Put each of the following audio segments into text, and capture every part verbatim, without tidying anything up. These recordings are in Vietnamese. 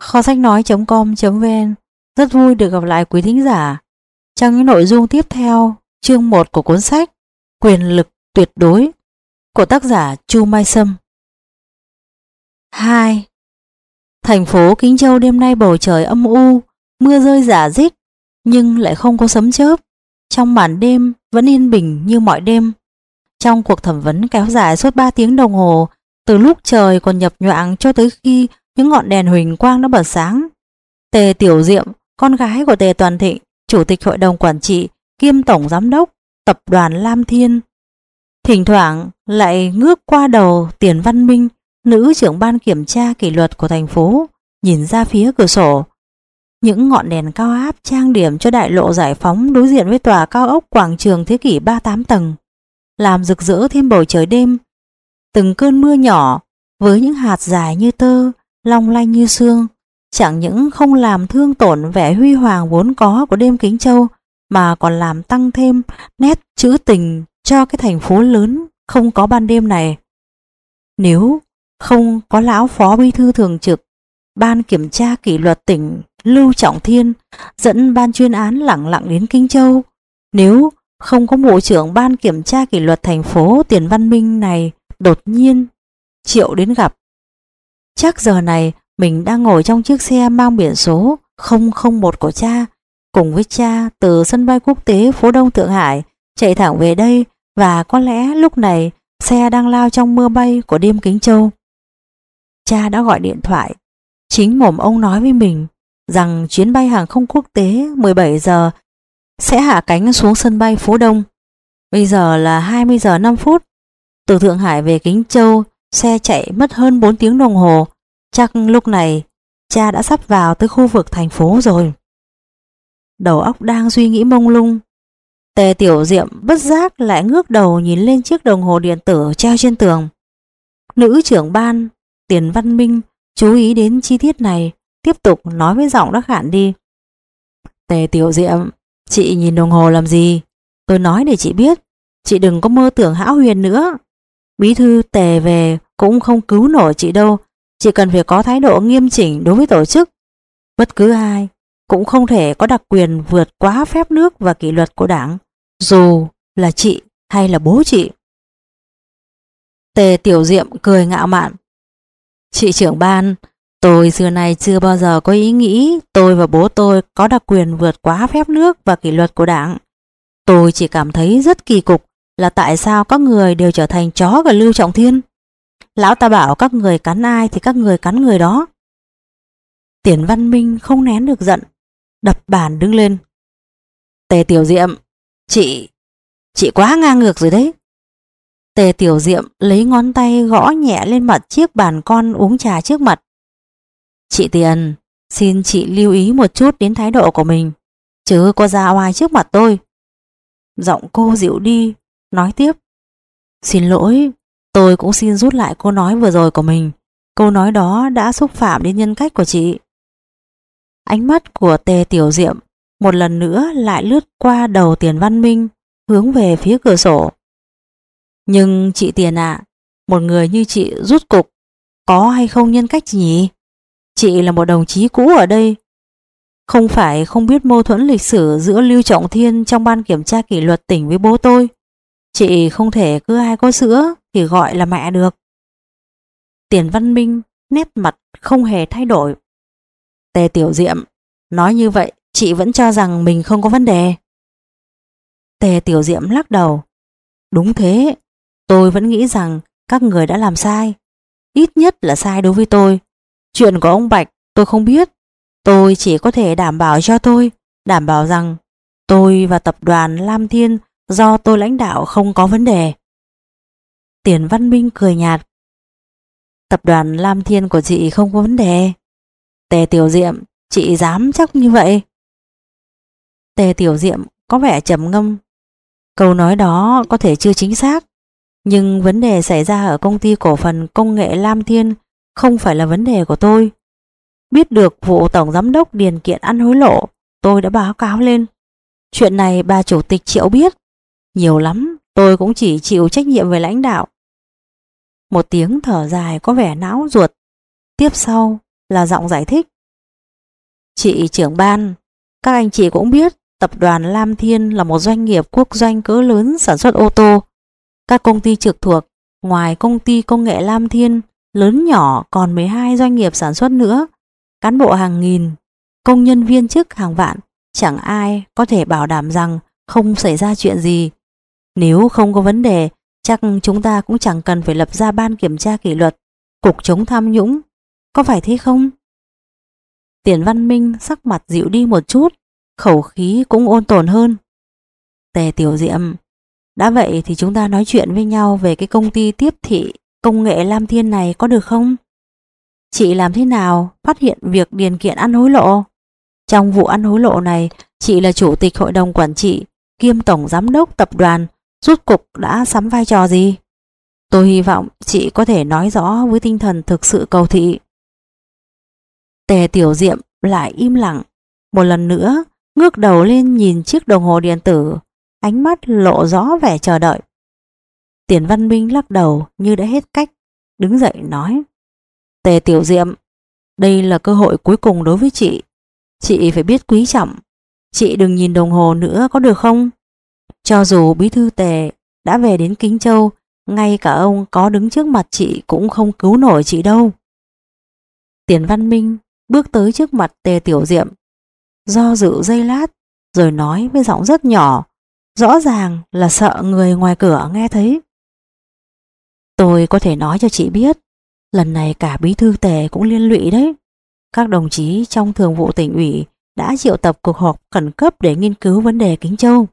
Kho sách nói.com.vn rất vui được gặp lại quý thính giả. Trong những nội dung tiếp theo, chương một của cuốn sách Quyền lực tuyệt đối của tác giả Chu Mai Sâm. hai. Thành phố Kính Châu đêm nay bầu trời âm u, mưa rơi rả rích, nhưng lại không có sấm chớp. Trong màn đêm vẫn yên bình như mọi đêm. Trong cuộc thẩm vấn kéo dài suốt ba tiếng đồng hồ, từ lúc trời còn nhập nhoạng cho tới khi những ngọn đèn huỳnh quang đã bật sáng, Tề Tiểu Diệm, con gái của Tề Toàn Thịnh, chủ tịch hội đồng quản trị kiêm tổng giám đốc tập đoàn Lam Thiên, thỉnh thoảng lại ngước qua đầu Tiền Văn Minh, nữ trưởng ban kiểm tra kỷ luật của thành phố, nhìn ra phía cửa sổ. Những ngọn đèn cao áp trang điểm cho đại lộ Giải Phóng đối diện với tòa cao ốc quảng trường thế kỷ ba mươi tám tầng, làm rực rỡ thêm bầu trời đêm. Từng cơn mưa nhỏ với những hạt dài như tơ, long lanh như sương, chẳng những không làm thương tổn vẻ huy hoàng vốn có của đêm Kính Châu, mà còn làm tăng thêm nét trữ tình cho cái thành phố lớn không có ban đêm này. Nếu không có lão phó bí thư thường trực ban kiểm tra kỷ luật tỉnh Lưu Trọng Thiên dẫn ban chuyên án lẳng lặng đến Kính Châu, nếu không có bộ trưởng ban kiểm tra kỷ luật thành phố Tiền Văn Minh này đột nhiên triệu đến gặp, chắc giờ này mình đang ngồi trong chiếc xe mang biển số không không một của cha, cùng với cha từ sân bay quốc tế phố Đông Thượng Hải chạy thẳng về đây, và có lẽ lúc này xe đang lao trong mưa bay của đêm Kính Châu. Cha đã gọi điện thoại, chính mồm ông nói với mình rằng chuyến bay hàng không quốc tế mười bảy giờ sẽ hạ cánh xuống sân bay phố Đông. Bây giờ là hai mươi giờ năm phút. Từ Thượng Hải về Kính Châu, xe chạy mất hơn bốn tiếng đồng hồ. Chắc lúc này cha đã sắp vào tới khu vực thành phố rồi. Đầu óc đang suy nghĩ mông lung, Tề Tiểu Diệm bất giác lại ngước đầu nhìn lên chiếc đồng hồ điện tử treo trên tường. Nữ trưởng ban Tiền Văn Minh chú ý đến chi tiết này, tiếp tục nói với giọng đã khản đi. Tề Tiểu Diệm, chị nhìn đồng hồ làm gì? Tôi nói để chị biết, chị đừng có mơ tưởng hão huyền nữa. Bí thư Tề về cũng không cứu nổi chị đâu. Chị cần phải có thái độ nghiêm chỉnh đối với tổ chức. Bất cứ ai cũng không thể có đặc quyền vượt quá phép nước và kỷ luật của đảng, dù là chị hay là bố chị. Tề Tiểu Diệm cười ngạo mạn. Chị trưởng ban, tôi xưa nay chưa bao giờ có ý nghĩ tôi và bố tôi có đặc quyền vượt quá phép nước và kỷ luật của đảng. Tôi chỉ cảm thấy rất kỳ cục là tại sao các người đều trở thành chó của Lưu Trọng Thiên. Lão ta bảo các người cắn ai thì các người cắn người đó. Tiền Văn Minh không nén được giận, đập bàn đứng lên. Tề Tiểu Diệm, chị, chị quá ngang ngược rồi đấy. Tề Tiểu Diệm lấy ngón tay gõ nhẹ lên mặt chiếc bàn con uống trà trước mặt. Chị Tiền, xin chị lưu ý một chút đến thái độ của mình, chứ có ra oai trước mặt tôi. Giọng cô dịu đi, nói tiếp. Xin lỗi, tôi cũng xin rút lại câu nói vừa rồi của mình. Câu nói đó đã xúc phạm đến nhân cách của chị. Ánh mắt của Tề Tiểu Diệm một lần nữa lại lướt qua đầu Tiền Văn Minh, hướng về phía cửa sổ. Nhưng chị Tiền ạ, một người như chị rút cục có hay không nhân cách nhỉ? Chị là một đồng chí cũ ở đây, không phải không biết mâu thuẫn lịch sử giữa Lưu Trọng Thiên trong ban kiểm tra kỷ luật tỉnh với bố tôi. Chị không thể cứ ai có sữa thì gọi là mẹ được. Tiền Văn Minh nét mặt không hề thay đổi. Tề Tiểu Diệm, nói như vậy chị vẫn cho rằng mình không có vấn đề. Tề Tiểu Diệm lắc đầu. Đúng thế, tôi vẫn nghĩ rằng các người đã làm sai, ít nhất là sai đối với tôi. Chuyện của ông Bạch tôi không biết. Tôi chỉ có thể đảm bảo cho tôi, đảm bảo rằng tôi và tập đoàn Lam Thiên do tôi lãnh đạo không có vấn đề. Tiền Văn Minh cười nhạt. Tập đoàn Lam Thiên của chị không có vấn đề? Tề Tiểu Diệm, chị dám chắc như vậy? Tề Tiểu Diệm có vẻ trầm ngâm. Câu nói đó có thể chưa chính xác, nhưng vấn đề xảy ra ở công ty cổ phần công nghệ Lam Thiên không phải là vấn đề của tôi. Biết được vụ tổng giám đốc điền kiện ăn hối lộ, tôi đã báo cáo lên. Chuyện này bà chủ tịch Triệu biết. Nhiều lắm, tôi cũng chỉ chịu trách nhiệm về lãnh đạo. Một tiếng thở dài có vẻ não ruột. Tiếp sau là giọng giải thích. Chị trưởng ban, các anh chị cũng biết tập đoàn Lam Thiên là một doanh nghiệp quốc doanh cỡ lớn sản xuất ô tô. Các công ty trực thuộc, ngoài công ty công nghệ Lam Thiên, lớn nhỏ còn mười hai doanh nghiệp sản xuất nữa. Cán bộ hàng nghìn, công nhân viên chức hàng vạn, chẳng ai có thể bảo đảm rằng không xảy ra chuyện gì. Nếu không có vấn đề, chắc chúng ta cũng chẳng cần phải lập ra ban kiểm tra kỷ luật, cục chống tham nhũng. Có phải thế không? Tiền Văn Minh sắc mặt dịu đi một chút, khẩu khí cũng ôn tồn hơn. Tề Tiểu Diệm, đã vậy thì chúng ta nói chuyện với nhau về cái công ty tiếp thị công nghệ Lam Thiên này có được không? Chị làm thế nào phát hiện việc điền kiện ăn hối lộ? Trong vụ ăn hối lộ này, chị là chủ tịch hội đồng quản trị kiêm tổng giám đốc tập đoàn, rốt cục đã sắm vai trò gì? Tôi hy vọng chị có thể nói rõ với tinh thần thực sự cầu thị. Tề Tiểu Diệm lại im lặng, một lần nữa ngước đầu lên nhìn chiếc đồng hồ điện tử, ánh mắt lộ rõ vẻ chờ đợi. Tiền Văn Minh lắc đầu như đã hết cách, đứng dậy nói: Tề Tiểu Diệm, đây là cơ hội cuối cùng đối với chị. Chị phải biết quý trọng. Chị đừng nhìn đồng hồ nữa có được không? Cho dù bí thư Tề đã về đến Kính Châu, ngay cả ông có đứng trước mặt chị cũng không cứu nổi chị đâu. Tiền Văn Minh bước tới trước mặt Tề Tiểu Diệm, do dự giây lát rồi nói với giọng rất nhỏ, rõ ràng là sợ người ngoài cửa nghe thấy. Tôi có thể nói cho chị biết, lần này cả bí thư Tề cũng liên lụy đấy. Các đồng chí trong thường vụ tỉnh ủy đã triệu tập cuộc họp khẩn cấp để nghiên cứu vấn đề Kính Châu.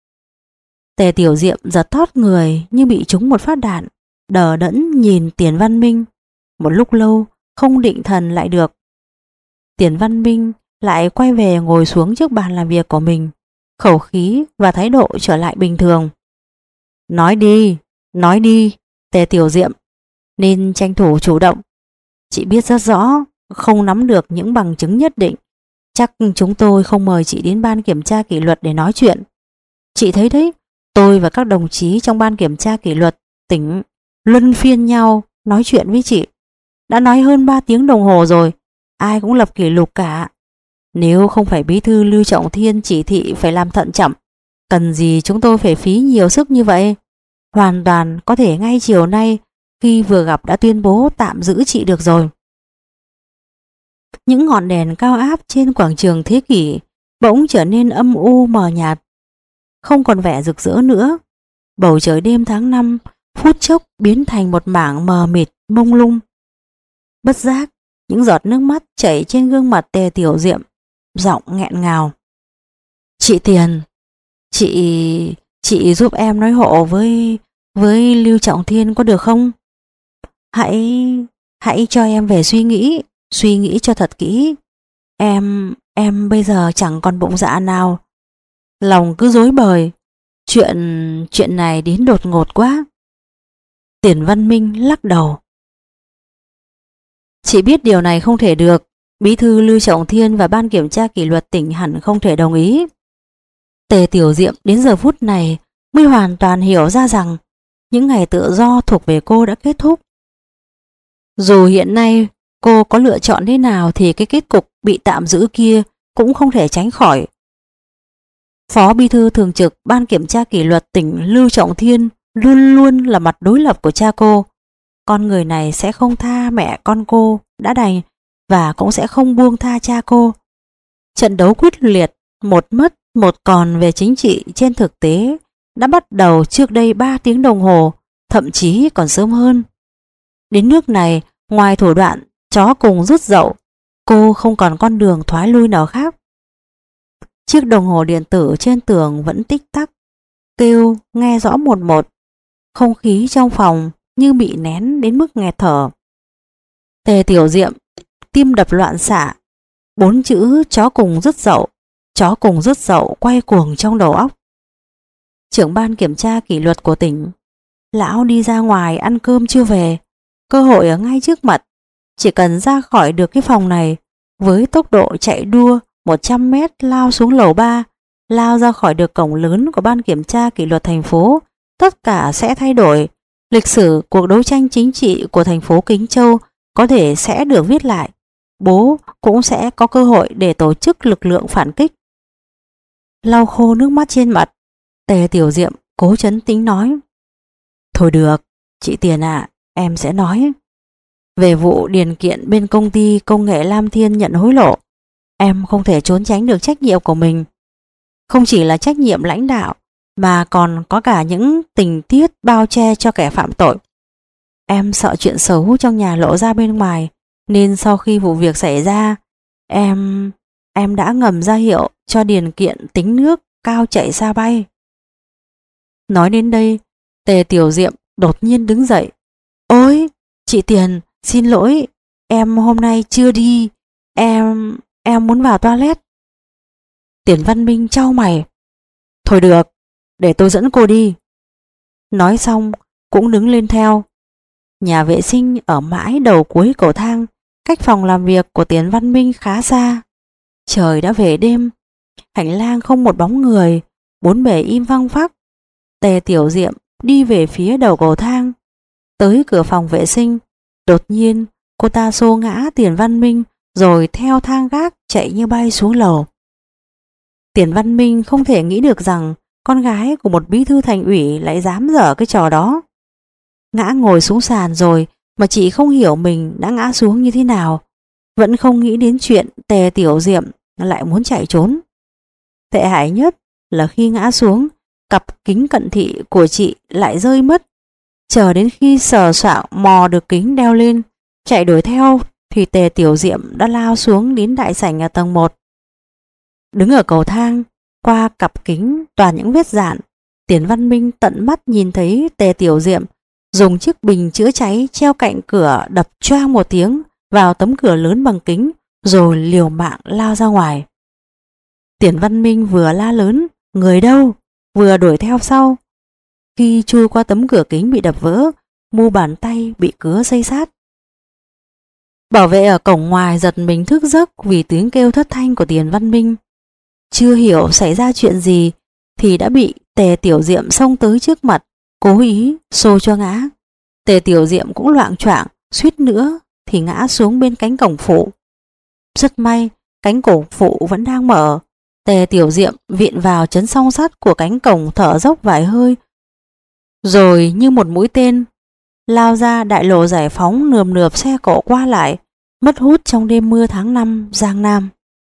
Tề Tiểu Diệm giật thót người như bị trúng một phát đạn, đờ đẫn nhìn Tiền Văn Minh một lúc lâu không định thần lại được. Tiền Văn Minh lại quay về ngồi xuống trước bàn làm việc của mình, khẩu khí và thái độ trở lại bình thường. Nói đi, nói đi, Tề Tiểu Diệm, nên tranh thủ chủ động. Chị biết rất rõ, không nắm được những bằng chứng nhất định, chắc chúng tôi không mời chị đến ban kiểm tra kỷ luật để nói chuyện. Chị thấy đấy, tôi và các đồng chí trong ban kiểm tra kỷ luật tỉnh luân phiên nhau nói chuyện với chị. Đã nói hơn ba tiếng đồng hồ rồi, ai cũng lập kỷ lục cả. Nếu không phải bí thư Lưu Trọng Thiên chỉ thị phải làm thận trọng, cần gì chúng tôi phải phí nhiều sức như vậy? Hoàn toàn có thể ngay chiều nay khi vừa gặp đã tuyên bố tạm giữ chị được rồi. Những ngọn đèn cao áp trên quảng trường Thế Kỷ bỗng trở nên âm u mờ nhạt, không còn vẻ rực rỡ nữa. Bầu trời đêm tháng năm phút chốc biến thành một mảng mờ mịt mông lung. Bất giác, những giọt nước mắt chảy trên gương mặt Tề Tiểu Diệm, giọng nghẹn ngào. Chị Tiền, chị chị giúp em nói hộ với với Lưu Trọng Thiên có được không? Hãy hãy cho em về suy nghĩ, suy nghĩ cho thật kỹ. Em em bây giờ chẳng còn bụng dạ nào, lòng cứ rối bời. Chuyện chuyện này đến đột ngột quá. Tiền Văn Minh lắc đầu. Chị biết điều này không thể được. Bí thư Lưu Trọng Thiên và ban kiểm tra kỷ luật tỉnh hẳn không thể đồng ý. Tề Tiểu Diệm đến giờ phút này mới hoàn toàn hiểu ra rằng những ngày tự do thuộc về cô đã kết thúc. Dù hiện nay cô có lựa chọn thế nào thì cái kết cục bị tạm giữ kia cũng không thể tránh khỏi. Phó bí thư thường trực ban kiểm tra kỷ luật tỉnh Lưu Trọng Thiên luôn luôn là mặt đối lập của cha cô. Con người này sẽ không tha mẹ con cô đã đành, và cũng sẽ không buông tha cha cô. Trận đấu quyết liệt, một mất một còn về chính trị trên thực tế đã bắt đầu trước đây ba tiếng đồng hồ, thậm chí còn sớm hơn. Đến nước này, ngoài thủ đoạn chó cùng rút dậu, cô không còn con đường thoái lui nào khác. Chiếc đồng hồ điện tử trên tường vẫn tích tắc, kêu nghe rõ một một. Không khí trong phòng như bị nén đến mức nghẹt thở. Tề Tiểu Diệm tim đập loạn xạ, bốn chữ chó cùng rứt dậu, chó cùng rứt dậu quay cuồng trong đầu óc. Trưởng ban kiểm tra kỷ luật của tỉnh, lão đi ra ngoài ăn cơm chưa về, cơ hội ở ngay trước mặt, chỉ cần ra khỏi được cái phòng này, với tốc độ chạy đua một trăm mét lao xuống lầu ba, lao ra khỏi được cổng lớn của ban kiểm tra kỷ luật thành phố, tất cả sẽ thay đổi. Lịch sử cuộc đấu tranh chính trị của thành phố Kính Châu có thể sẽ được viết lại. bố cũng sẽ có cơ hội để tổ chức lực lượng phản kích. Lau khô nước mắt trên mặt, Tề Tiểu Diệm cố trấn tĩnh nói: Thôi được, chị Tiền ạ, em sẽ nói. Về vụ điền kiện bên công ty công nghệ Lam Thiên nhận hối lộ, em không thể trốn tránh được trách nhiệm của mình. Không chỉ là trách nhiệm lãnh đạo, mà còn có cả những tình tiết bao che cho kẻ phạm tội. Em sợ chuyện xấu trong nhà lộ ra bên ngoài, nên sau khi vụ việc xảy ra, em em đã ngầm ra hiệu cho điền kiện tính nước cao chạy xa bay. Nói đến đây, Tề Tiểu Diệm đột nhiên đứng dậy. Ôi, chị Tiền, xin lỗi, em hôm nay chưa đi, em em muốn vào toilet. Tiền Văn Minh chau mày. Thôi được, để tôi dẫn cô đi. Nói xong cũng đứng lên theo. Nhà vệ sinh ở mãi đầu cuối cầu thang, cách phòng làm việc của Tiền Văn Minh khá xa. Trời đã về đêm, hành lang không một bóng người, bốn bề im phăng phắc. Tề Tiểu Diệm đi về phía đầu cầu thang. Tới cửa phòng vệ sinh, đột nhiên cô ta xô ngã Tiền Văn Minh rồi theo thang gác chạy như bay xuống lầu. Tiền Văn Minh không thể nghĩ được rằng con gái của một bí thư thành ủy lại dám dở cái trò đó. Ngã ngồi xuống sàn rồi mà chị không hiểu mình đã ngã xuống như thế nào, vẫn không nghĩ đến chuyện Tề Tiểu Diệm lại muốn chạy trốn. Tệ hại nhất là khi ngã xuống, cặp kính cận thị của chị lại rơi mất. Chờ đến khi sờ soạng mò được kính đeo lên, chạy đuổi theo thì Tề Tiểu Diệm đã lao xuống đến đại sảnh ở tầng một. Đứng ở cầu thang, qua cặp kính toàn những vết dạn, Tiền Văn Minh tận mắt nhìn thấy Tề Tiểu Diệm dùng chiếc bình chữa cháy treo cạnh cửa đập choang một tiếng vào tấm cửa lớn bằng kính rồi liều mạng lao ra ngoài. Tiền Văn Minh vừa la lớn người đâu, vừa đuổi theo sau. Khi chui qua tấm cửa kính bị đập vỡ, mu bàn tay bị cứa xây sát. Bảo vệ ở cổng ngoài giật mình thức giấc vì tiếng kêu thất thanh của Tiền Văn Minh. Chưa hiểu xảy ra chuyện gì thì đã bị Tề Tiểu Diệm xông tới trước mặt, cố ý xô cho ngã. Tề Tiểu Diệm cũng loạng choạng, suýt nữa thì ngã xuống bên cánh cổng phụ. Rất may cánh cổng phụ vẫn đang mở. Tề Tiểu Diệm viện vào chấn song sắt của cánh cổng, thở dốc vài hơi, rồi như một mũi tên lao ra đại lộ Giải Phóng, nườm nượp xe cộ qua lại, mất hút trong đêm mưa tháng năm Giang Nam.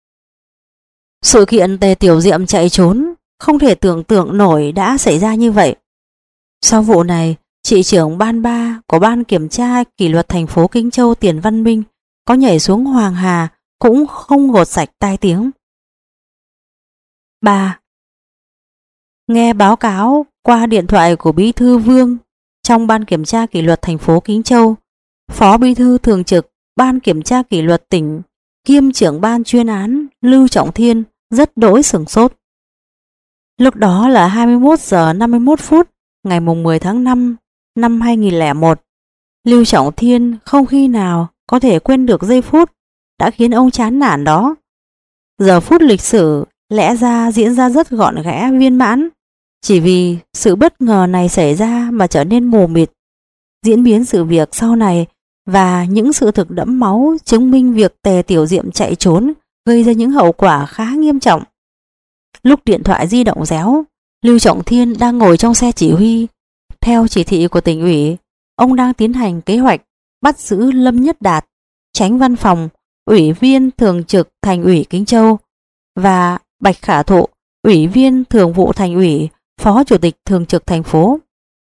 Sự kiện Tề Tiểu Diệm chạy trốn không thể tưởng tượng nổi đã xảy ra như vậy. Sau vụ này, chị trưởng ban ba của ban kiểm tra kỷ luật thành phố Kinh Châu Tiền Văn Minh có nhảy xuống Hoàng Hà cũng không gột sạch tai tiếng. ba. Nghe báo cáo qua điện thoại của Bí thư Vương trong ban kiểm tra kỷ luật thành phố Kinh Châu, Phó Bí thư thường trực ban kiểm tra kỷ luật tỉnh kiêm trưởng ban chuyên án Lưu Trọng Thiên rất đỗi sửng sốt. Lúc đó là hai mươi mốt giờ năm mươi mốt phút ngày mười tháng năm năm hai nghìn lẻ một. Lưu Trọng Thiên không khi nào có thể quên được giây phút đã khiến ông chán nản đó. Giờ phút lịch sử lẽ ra diễn ra rất gọn ghẽ viên mãn, chỉ vì sự bất ngờ này xảy ra mà trở nên mù mịt. Diễn biến sự việc sau này và những sự thực đẫm máu chứng minh việc Tề Tiểu Diệm chạy trốn gây ra những hậu quả khá nghiêm trọng. Lúc điện thoại di động réo, Lưu Trọng Thiên đang ngồi trong xe chỉ huy. Theo chỉ thị của tỉnh ủy, ông đang tiến hành kế hoạch bắt giữ Lâm Nhất Đạt, Chánh Văn phòng, Ủy viên Thường trực Thành ủy Kinh Châu, và Bạch Khả Thụ, Ủy viên Thường vụ Thành ủy, Phó Chủ tịch Thường trực thành phố.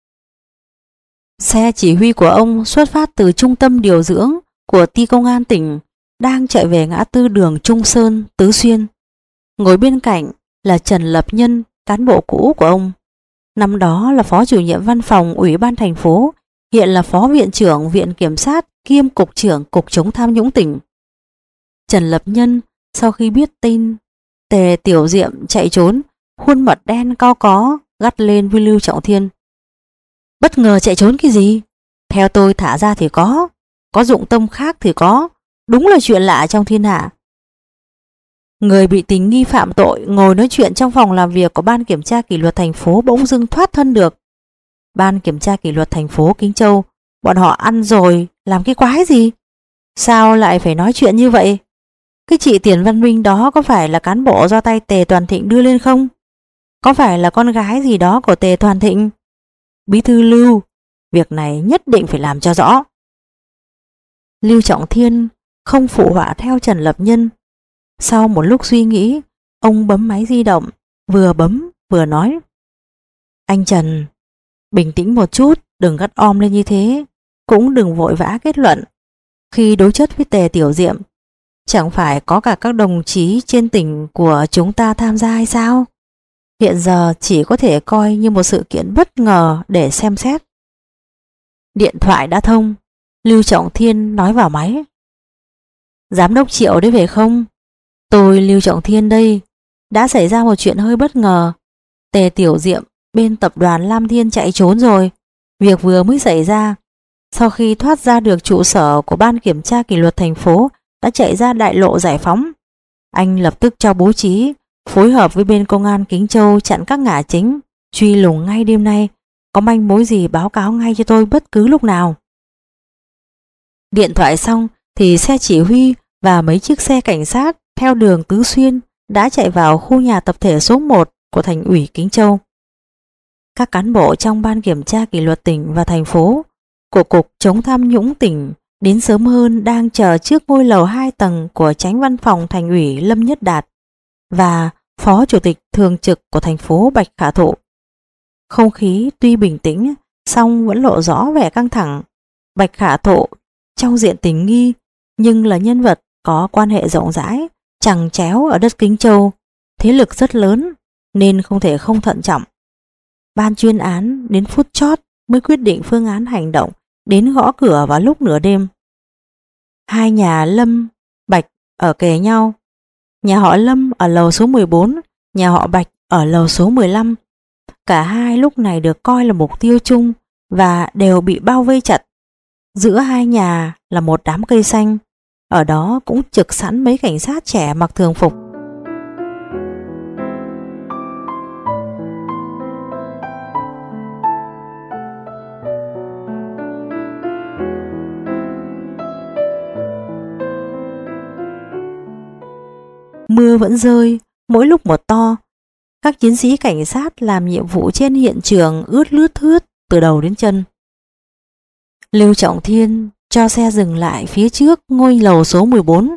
Xe chỉ huy của ông xuất phát từ trung tâm điều dưỡng của Ty Công an tỉnh, đang chạy về ngã tư đường Trung Sơn, Tứ Xuyên. Ngồi bên cạnh là Trần Lập Nhân, cán bộ cũ của ông. Năm đó là phó chủ nhiệm văn phòng Ủy ban thành phố, hiện là phó viện trưởng Viện Kiểm sát kiêm cục trưởng Cục chống tham nhũng tỉnh. Trần Lập Nhân sau khi biết tin Tề Tiểu Diệm chạy trốn, khuôn mặt đen cau có, gắt lên với Lưu Trọng Thiên. Bất ngờ chạy trốn cái gì? Theo tôi thả ra thì có, có dụng tâm khác thì có, đúng là chuyện lạ trong thiên hạ. Người bị tình nghi phạm tội ngồi nói chuyện trong phòng làm việc của ban kiểm tra kỷ luật thành phố bỗng dưng thoát thân được. Ban kiểm tra kỷ luật thành phố Kinh Châu, bọn họ ăn rồi làm cái quái gì? Sao lại phải nói chuyện như vậy? Cái chị Tiền Văn Minh đó có phải là cán bộ do tay Tề Toàn Thịnh đưa lên không? Có phải là con gái gì đó của Tề Toàn Thịnh? Bí thư Lưu, việc này nhất định phải làm cho rõ. Lưu Trọng Thiên không phụ họa theo Trần Lập Nhân. Sau một lúc suy nghĩ, ông bấm máy di động, vừa bấm vừa nói: Anh Trần, bình tĩnh một chút, đừng gắt om lên như thế, cũng đừng vội vã kết luận. Khi đối chất với Tề Tiểu Diệm, chẳng phải có cả các đồng chí trên tỉnh của chúng ta tham gia hay sao? Hiện giờ chỉ có thể coi như một sự kiện bất ngờ để xem xét. Điện thoại đã thông, Lưu Trọng Thiên nói vào máy: Giám đốc Triệu đấy về không? Tôi Lưu Trọng Thiên đây. Đã xảy ra một chuyện hơi bất ngờ. Tề Tiểu Diệm bên tập đoàn Lam Thiên chạy trốn rồi. Việc vừa mới xảy ra. Sau khi thoát ra được trụ sở của ban kiểm tra kỷ luật thành phố, đã chạy ra đại lộ Giải Phóng. Anh lập tức cho bố trí, phối hợp với bên công an Kính Châu chặn các ngả chính, truy lùng ngay đêm nay. Có manh mối gì báo cáo ngay cho tôi bất cứ lúc nào. Điện thoại xong thì xe chỉ huy và mấy chiếc xe cảnh sát theo đường Tứ Xuyên đã chạy vào khu nhà tập thể số một của thành ủy Kính Châu. Các cán bộ trong ban kiểm tra kỷ luật tỉnh và thành phố của Cục Chống tham nhũng tỉnh đến sớm hơn đang chờ trước ngôi lầu hai tầng của Chánh Văn phòng Thành ủy Lâm Nhất Đạt và Phó Chủ tịch Thường trực của thành phố Bạch Khả Thụ. Không khí tuy bình tĩnh, song vẫn lộ rõ vẻ căng thẳng. Bạch Khả Thụ trong diện tình nghi, nhưng là nhân vật có quan hệ rộng rãi, chằng chéo ở đất Kính Châu, thế lực rất lớn, nên không thể không thận trọng. Ban chuyên án đến phút chót mới quyết định phương án hành động, đến gõ cửa vào lúc nửa đêm. Hai nhà Lâm, Bạch ở kề nhau. Nhà họ Lâm ở lầu số mười bốn, nhà họ Bạch ở lầu số mười lăm. Cả hai lúc này được coi là mục tiêu chung và đều bị bao vây chặt. Giữa hai nhà là một đám cây xanh, ở đó cũng trực sẵn mấy cảnh sát trẻ mặc thường phục. Mưa vẫn rơi, mỗi lúc một to. Các chiến sĩ cảnh sát làm nhiệm vụ trên hiện trường ướt lướt thướt từ đầu đến chân. Lưu Trọng Thiên cho xe dừng lại phía trước ngôi lầu số mười bốn.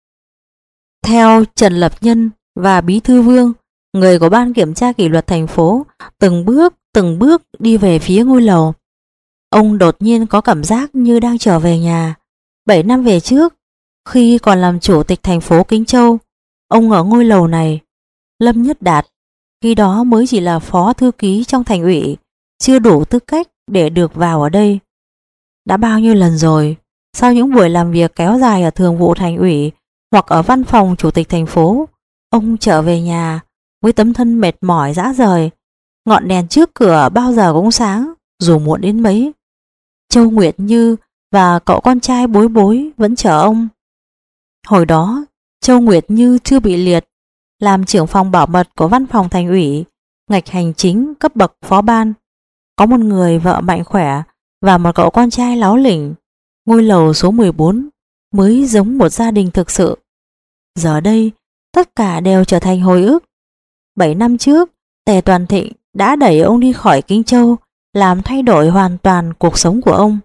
Theo Trần Lập Nhân và Bí thư Vương, người của ban kiểm tra kỷ luật thành phố, từng bước từng bước đi về phía ngôi lầu. Ông đột nhiên có cảm giác như đang trở về nhà. Bảy năm về trước, khi còn làm chủ tịch thành phố Kính Châu, ông ở ngôi lầu này. Lâm Nhất Đạt khi đó mới chỉ là phó thư ký trong thành ủy, chưa đủ tư cách để được vào ở đây. Đã bao nhiêu lần rồi, sau những buổi làm việc kéo dài ở thường vụ thành ủy hoặc ở văn phòng chủ tịch thành phố, ông trở về nhà với tấm thân mệt mỏi rã rời. Ngọn đèn trước cửa bao giờ cũng sáng, dù muộn đến mấy. Châu Nguyệt Như và cậu con trai Bối Bối vẫn chờ ông. Hồi đó, Châu Nguyệt Như chưa bị liệt, làm trưởng phòng bảo mật của văn phòng thành ủy, ngạch hành chính cấp bậc phó ban. Có một người vợ mạnh khỏe và một cậu con trai láo lỉnh. Ngôi lầu số mười bốn mới giống một gia đình thực sự. Giờ đây, tất cả đều trở thành hồi ức. Bảy năm trước, Tề Toàn Thịnh đã đẩy ông đi khỏi Kính Châu, làm thay đổi hoàn toàn cuộc sống của ông.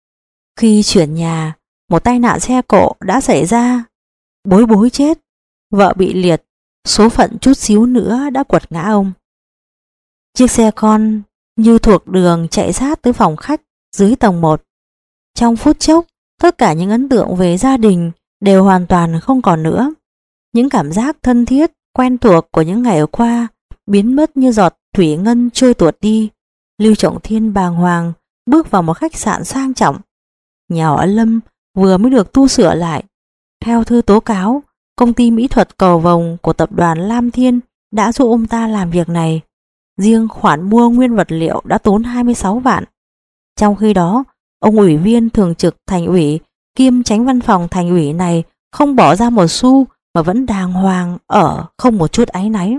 Khi chuyển nhà, một tai nạn xe cộ đã xảy ra. Bối Bối chết, vợ bị liệt, số phận chút xíu nữa đã quật ngã ông. Chiếc xe con như thuộc đường chạy sát tới phòng khách dưới tầng một. Trong phút chốc, tất cả những ấn tượng về gia đình đều hoàn toàn không còn nữa. Những cảm giác thân thiết, quen thuộc của những ngày ở qua biến mất như giọt thủy ngân trôi tuột đi. Lưu Trọng Thiên bàng hoàng bước vào một khách sạn sang trọng. Nhà họ Lâm vừa mới được tu sửa lại. Theo thư tố cáo, công ty mỹ thuật cầu vồng của tập đoàn Lam Thiên đã giúp ông ta làm việc này. Riêng khoản mua nguyên vật liệu đã tốn hai mươi sáu vạn. Trong khi đó, ông ủy viên thường trực thành ủy kiêm chánh văn phòng thành ủy này không bỏ ra một xu mà vẫn đàng hoàng ở không một chút áy náy.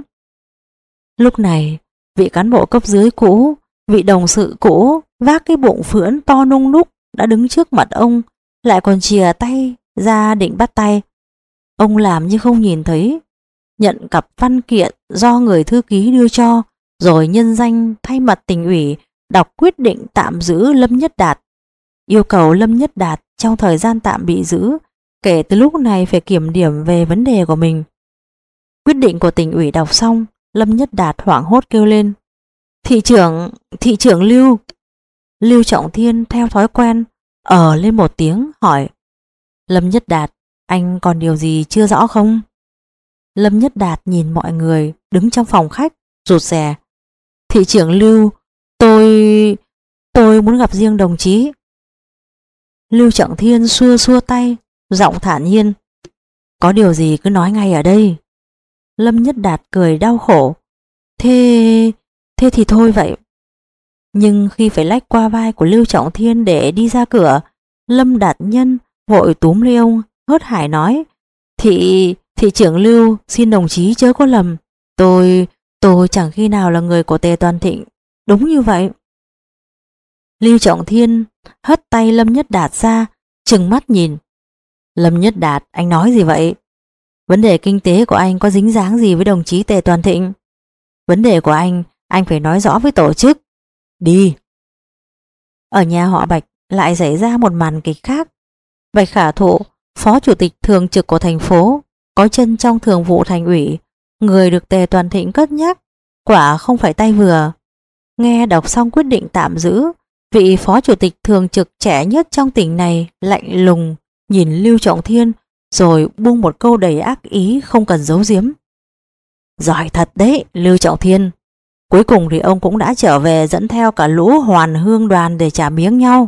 Lúc này, vị cán bộ cấp dưới cũ, vị đồng sự cũ vác cái bụng phưỡn to nung núc đã đứng trước mặt ông, lại còn chìa tay ra định bắt tay. Ông làm như không nhìn thấy, nhận cặp văn kiện do người thư ký đưa cho, rồi nhân danh thay mặt tỉnh ủy đọc quyết định tạm giữ Lâm Nhất Đạt, yêu cầu Lâm Nhất Đạt trong thời gian tạm bị giữ kể từ lúc này phải kiểm điểm về vấn đề của mình. Quyết định của tỉnh ủy đọc xong, Lâm Nhất Đạt hoảng hốt kêu lên: Thị trưởng, thị trưởng Lưu. Lưu Trọng Thiên theo thói quen ờ lên một tiếng hỏi: Lâm Nhất Đạt, anh còn điều gì chưa rõ không? Lâm Nhất Đạt nhìn mọi người đứng trong phòng khách, rụt rè: Thị trưởng Lưu, tôi... tôi muốn gặp riêng đồng chí. Lưu Trọng Thiên xua xua tay, giọng thản nhiên: Có điều gì cứ nói ngay ở đây. Lâm Nhất Đạt cười đau khổ: Thế... thế thì thôi vậy. Nhưng khi phải lách qua vai của Lưu Trọng Thiên để đi ra cửa, Lâm Đạt Nhân vội túm lấy ông, hớt hải nói: Thị... thị trưởng Lưu, xin đồng chí chớ có lầm. Tôi... tôi chẳng khi nào là người của Tề Toàn Thịnh. Đúng như vậy. Lưu Trọng Thiên hất tay Lâm Nhất Đạt ra, trừng mắt nhìn: Lâm Nhất Đạt, anh nói gì vậy? Vấn đề kinh tế của anh có dính dáng gì với đồng chí Tề Toàn Thịnh? Vấn đề của anh, anh phải nói rõ với tổ chức. Đi. Ở nhà họ Bạch lại xảy ra một màn kịch khác. Bạch Khả Thụ, phó chủ tịch thường trực của thành phố, có chân trong thường vụ thành ủy, người được Tề Toàn Thịnh cất nhắc, quả không phải tay vừa. Nghe đọc xong quyết định tạm giữ, vị phó chủ tịch thường trực trẻ nhất trong tỉnh này lạnh lùng nhìn Lưu Trọng Thiên, rồi buông một câu đầy ác ý không cần giấu giếm: Giỏi thật đấy, Lưu Trọng Thiên. Cuối cùng thì ông cũng đã trở về dẫn theo cả lũ Hoàn Hương đoàn để trả miếng nhau.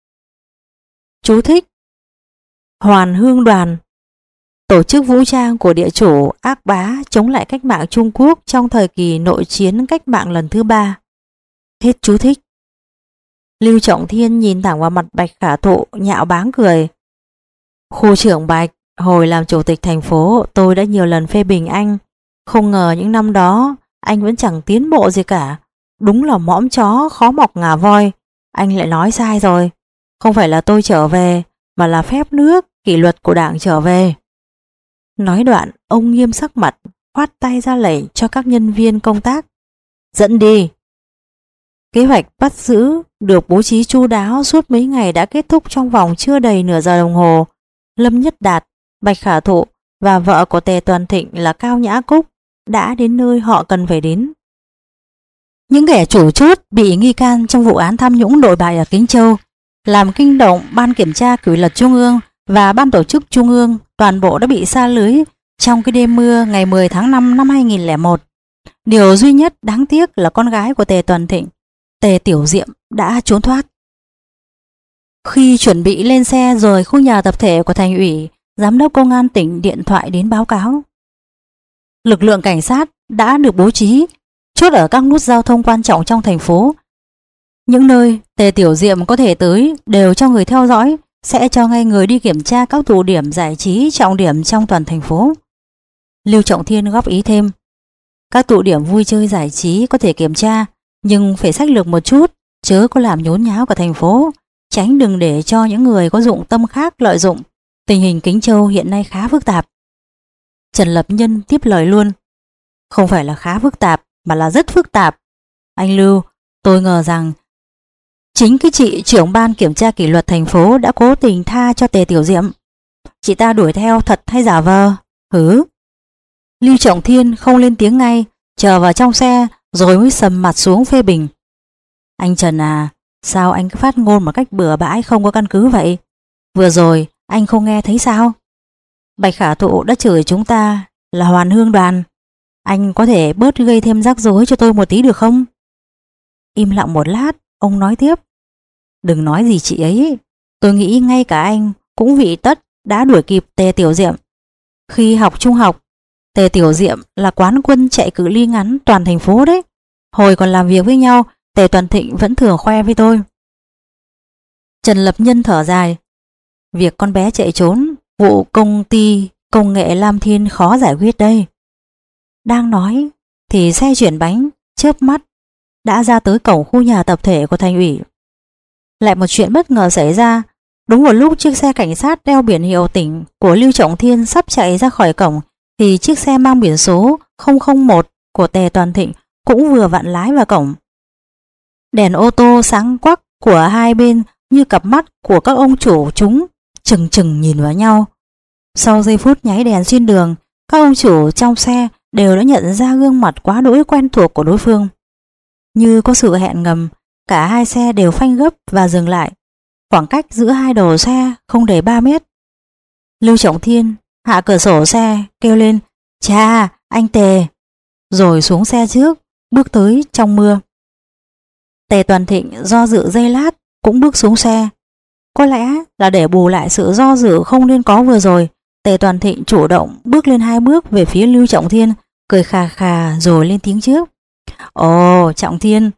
Chú thích: Hoàn Hương đoàn, tổ chức vũ trang của địa chủ ác bá chống lại cách mạng Trung Quốc trong thời kỳ nội chiến cách mạng lần thứ ba. Hết chú thích. Lưu Trọng Thiên nhìn thẳng vào mặt Bạch Khả Thụ, nhạo báng cười: Khu trưởng Bạch, hồi làm chủ tịch thành phố tôi đã nhiều lần phê bình anh, không ngờ những năm đó anh vẫn chẳng tiến bộ gì cả. Đúng là mõm chó khó mọc ngà voi. Anh lại nói sai rồi. Không phải là tôi trở về, mà là phép nước, kỷ luật của đảng trở về. Nói đoạn, ông nghiêm sắc mặt, khoát tay ra lệnh cho các nhân viên công tác: Dẫn đi. Kế hoạch bắt giữ được bố trí chu đáo suốt mấy ngày đã kết thúc trong vòng chưa đầy nửa giờ đồng hồ. Lâm Nhất Đạt, Bạch Khả Thụ và vợ của Tề Toàn Thịnh là Cao Nhã Cúc đã đến nơi họ cần phải đến. Những kẻ chủ chốt bị nghi can trong vụ án tham nhũng nội bại ở Kính Châu, làm kinh động Ban Kiểm tra Kỷ luật Trung ương và Ban Tổ chức Trung ương, toàn bộ đã bị sa lưới trong cái đêm mưa ngày mười tháng năm năm hai nghìn không trăm lẻ một. Điều duy nhất đáng tiếc là con gái của Tề Toàn Thịnh, Tề Tiểu Diệm, đã trốn thoát. Khi chuẩn bị lên xe rời khu nhà tập thể của thành ủy, giám đốc công an tỉnh điện thoại đến báo cáo: Lực lượng cảnh sát đã được bố trí chốt ở các nút giao thông quan trọng trong thành phố. Những nơi Tề Tiểu Diệm có thể tới đều cho người theo dõi, sẽ cho ngay người đi kiểm tra các tụ điểm giải trí trọng điểm trong toàn thành phố. Lưu Trọng Thiên góp ý thêm: Các tụ điểm vui chơi giải trí có thể kiểm tra, nhưng phải xách lược một chút, chớ có làm nhốn nháo cả thành phố, tránh đừng để cho những người có dụng tâm khác lợi dụng. Tình hình Kính Châu hiện nay khá phức tạp. Trần Lập Nhân tiếp lời luôn: Không phải là khá phức tạp, mà là rất phức tạp. Anh Lưu, tôi ngờ rằng chính cái chị trưởng ban kiểm tra kỷ luật thành phố đã cố tình tha cho Tề Tiểu Diệm. Chị ta đuổi theo thật hay giả vờ? Hứ? Lưu Trọng Thiên không lên tiếng ngay, chờ vào trong xe rồi mới sầm mặt xuống phê bình: Anh Trần à, sao anh cứ phát ngôn một cách bừa bãi không có căn cứ vậy? Vừa rồi anh không nghe thấy sao? Bạch Khả Thụ đã chửi chúng ta là Hoàn Hương đoàn. Anh có thể bớt gây thêm rắc rối cho tôi một tí được không? Im lặng một lát, ông nói tiếp: Đừng nói gì chị ấy. Tôi nghĩ ngay cả anh cũng vị tất đã đuổi kịp Tề Tiểu Diệm. Khi học trung học, Tề Tiểu Diệm là quán quân chạy cự ly ngắn toàn thành phố đấy. Hồi còn làm việc với nhau, Tề Toàn Thịnh vẫn thường khoe với tôi. Trần Lập Nhân thở dài: Việc con bé chạy trốn, vụ công ty công nghệ Lam Thiên khó giải quyết đây. Đang nói thì xe chuyển bánh chớp mắt đã ra tới cổng khu nhà tập thể của thành ủy. Lại một chuyện bất ngờ xảy ra. Đúng vào lúc chiếc xe cảnh sát đeo biển hiệu tỉnh của Lưu Trọng Thiên sắp chạy ra khỏi cổng thì chiếc xe mang biển số không không một của Tề Toàn Thịnh cũng vừa vặn lái vào cổng. Đèn ô tô sáng quắc của hai bên như cặp mắt của các ông chủ chúng chừng chừng nhìn vào nhau. Sau giây phút nháy đèn xuyên đường, các ông chủ trong xe đều đã nhận ra gương mặt quá đỗi quen thuộc của đối phương. Như có sự hẹn ngầm, cả hai xe đều phanh gấp và dừng lại. Khoảng cách giữa hai đầu xe không đầy ba mét. Lưu Trọng Thiên hạ cửa sổ xe kêu lên: "Chà, anh Tề!" Rồi xuống xe trước, bước tới trong mưa. Tề Toàn Thịnh do dự giây lát cũng bước xuống xe. Có lẽ là để bù lại sự do dự không nên có vừa rồi, Tề Toàn Thịnh chủ động bước lên hai bước về phía Lưu Trọng Thiên, cười khà khà rồi lên tiếng trước: "Ồ, Trọng Thiên,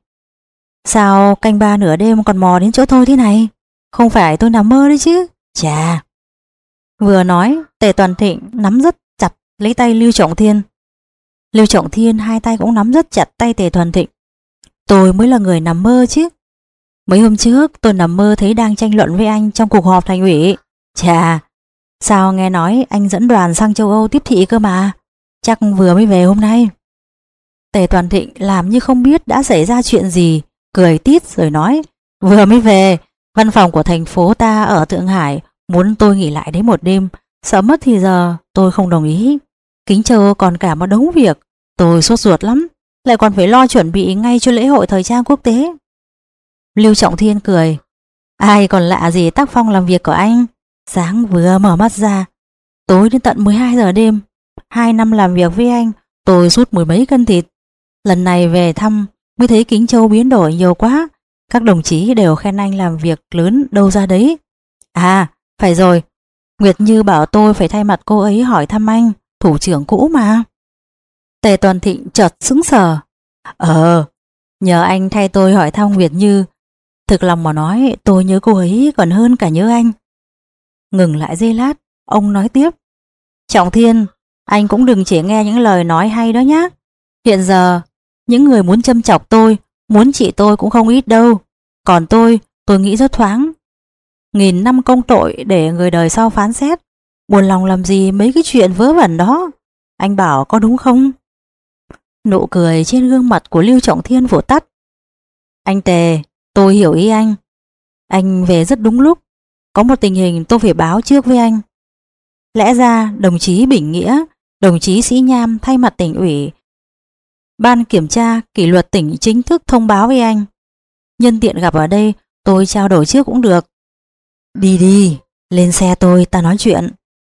sao canh ba nửa đêm còn mò đến chỗ tôi thế này? Không phải tôi nằm mơ đấy chứ? Chà!" Vừa nói, Tề Toàn Thịnh nắm rất chặt lấy tay Lưu Trọng Thiên. Lưu Trọng Thiên hai tay cũng nắm rất chặt tay Tề Toàn Thịnh. "Tôi mới là người nằm mơ chứ. Mấy hôm trước tôi nằm mơ thấy đang tranh luận với anh trong cuộc họp thành ủy. Chà, sao nghe nói anh dẫn đoàn sang châu Âu tiếp thị cơ mà. Chắc vừa mới về hôm nay." Tề Toàn Thịnh làm như không biết đã xảy ra chuyện gì, cười tít rồi nói: "Vừa mới về, văn phòng của thành phố ta ở Thượng Hải muốn tôi nghỉ lại đấy một đêm, sợ mất thì giờ tôi không đồng ý. Kính Châu còn cả một đống việc, tôi sốt ruột lắm, lại còn phải lo chuẩn bị ngay cho lễ hội thời trang quốc tế." Lưu Trọng Thiên cười: "Ai còn lạ gì tác phong làm việc của anh. Sáng vừa mở mắt ra, tối đến tận mười hai giờ đêm. Hai năm làm việc với anh, tôi sút mười mấy cân thịt. Lần này về thăm mới thấy Kính Châu biến đổi nhiều quá. Các đồng chí đều khen anh làm việc lớn đâu ra đấy. À, phải rồi, Nguyệt Như bảo tôi phải thay mặt cô ấy hỏi thăm anh, thủ trưởng cũ mà." Tề Toàn Thịnh chợt sững sờ. Ờ, nhờ anh thay tôi hỏi thăm Nguyệt Như. Thực lòng mà nói, tôi nhớ cô ấy còn hơn cả nhớ anh. Ngừng lại giây lát, ông nói tiếp: "Trọng Thiên, anh cũng đừng chỉ nghe những lời nói hay đó nhé. Hiện giờ, những người muốn châm chọc tôi, muốn trị tôi cũng không ít đâu. Còn tôi, tôi nghĩ rất thoáng. Nghìn năm công tội để người đời sau phán xét. Buồn lòng làm gì mấy cái chuyện vớ vẩn đó. Anh bảo có đúng không?" Nụ cười trên gương mặt của Lưu Trọng Thiên vụt tắt. "Anh Tề, tôi hiểu ý anh. Anh về rất đúng lúc. Có một tình hình tôi phải báo trước với anh. Lẽ ra đồng chí Bình Nghĩa, đồng chí Sĩ Nham thay mặt tỉnh ủy, ban kiểm tra kỷ luật tỉnh chính thức thông báo với anh. Nhân tiện gặp ở đây, tôi trao đổi trước cũng được." "Đi đi, lên xe tôi, ta nói chuyện."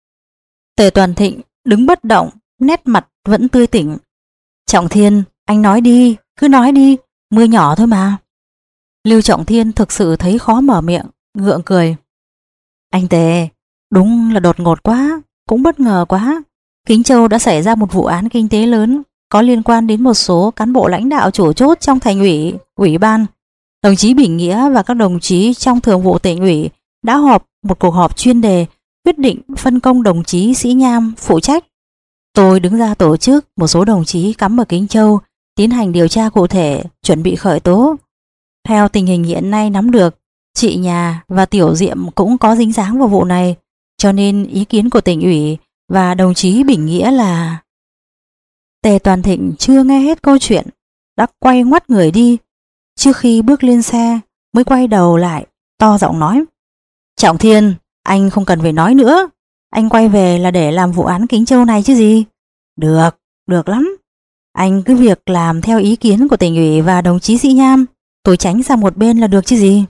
Tề Toàn Thịnh đứng bất động, nét mặt vẫn tươi tỉnh. "Trọng Thiên, anh nói đi, cứ nói đi, mưa nhỏ thôi mà." Lưu Trọng Thiên thực sự thấy khó mở miệng, gượng cười. "Anh Tề, đúng là đột ngột quá, cũng bất ngờ quá. Kính Châu đã xảy ra một vụ án kinh tế lớn có liên quan đến một số cán bộ lãnh đạo chủ chốt trong thành ủy, ủy ban. Đồng chí Bình Nghĩa và các đồng chí trong thường vụ tỉnh ủy đã họp một cuộc họp chuyên đề quyết định phân công đồng chí Sĩ Nham phụ trách. Tôi đứng ra tổ chức một số đồng chí cắm ở Kính Châu tiến hành điều tra cụ thể, chuẩn bị khởi tố. Theo tình hình hiện nay nắm được, chị Nhà và Tiểu Diệm cũng có dính dáng vào vụ này, cho nên ý kiến của tỉnh ủy và đồng chí Bình Nghĩa là..." Tề Toàn Thịnh chưa nghe hết câu chuyện đã quay ngoắt người đi. Trước khi bước lên xe mới quay đầu lại, to giọng nói: "Trọng Thiên, anh không cần phải nói nữa. Anh quay về là để làm vụ án Kính Châu này chứ gì. Được, được lắm. Anh cứ việc làm theo ý kiến của tỉnh ủy và đồng chí Sĩ Nham, tôi tránh sang một bên là được chứ gì."